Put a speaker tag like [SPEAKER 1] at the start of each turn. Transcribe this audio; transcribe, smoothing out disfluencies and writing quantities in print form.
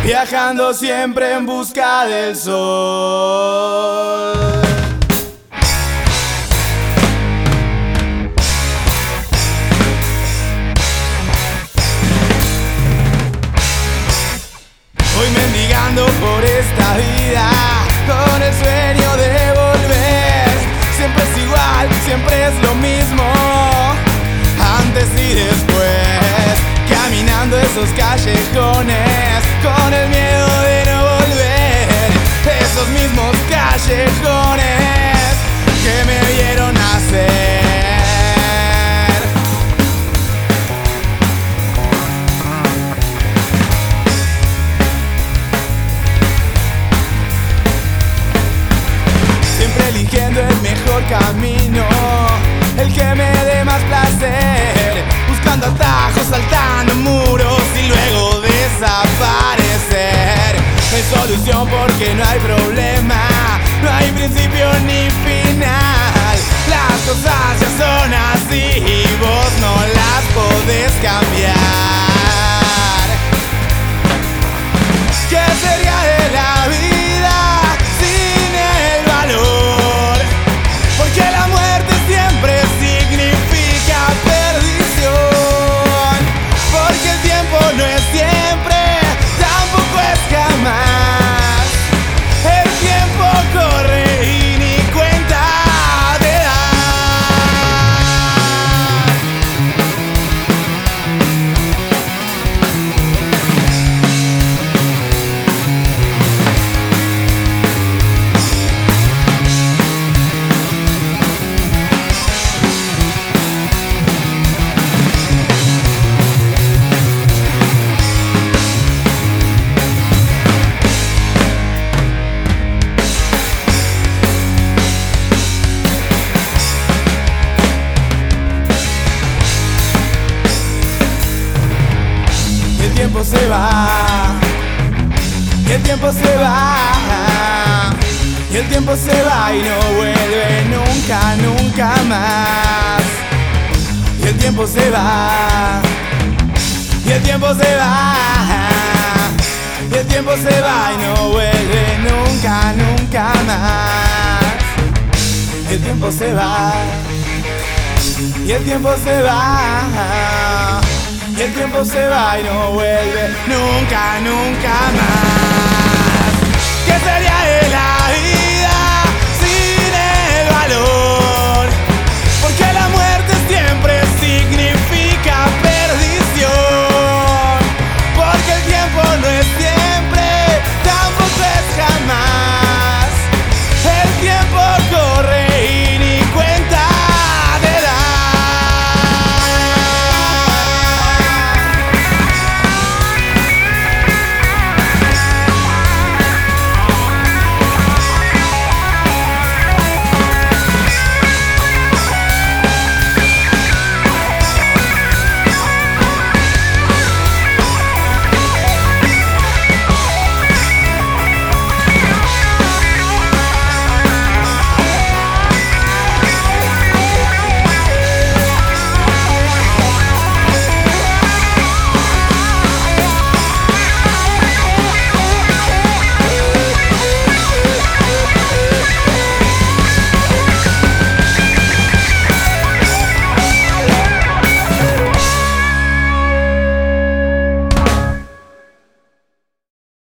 [SPEAKER 1] viajando siempre en busca del sol. Voy mendigando por esta vida con el sueño de volver. Siempre es igual, siempre es lo mismo, antes y después, caminando esos callejones con el miedo de no volver. Esos mismos callejones que me vieron nacer. Siempre eligiendo el mejor camino, el que me dé más placer, buscando atajos, saltando muros y luego desaparecer. No hay solución porque no hay problema, no hay principio ni final. Las cosas ya son así y vos no las podés cambiar. ¿Qué sería de la vida sin el valor? Porque la muerte siempre significa perdición. Porque el tiempo no es siempre, tampoco es jamás. El tiempo corre y ni cuenta te da. El tiempo se va, y el tiempo se va, y el tiempo se va y no vuelve nunca, nunca más. Y el tiempo se va, y el tiempo se va, y el tiempo se va y no vuelve nunca, nunca más. Y el tiempo se va, y el tiempo se va, y el tiempo se va y no vuelve nunca, nunca más. ¿Qué sería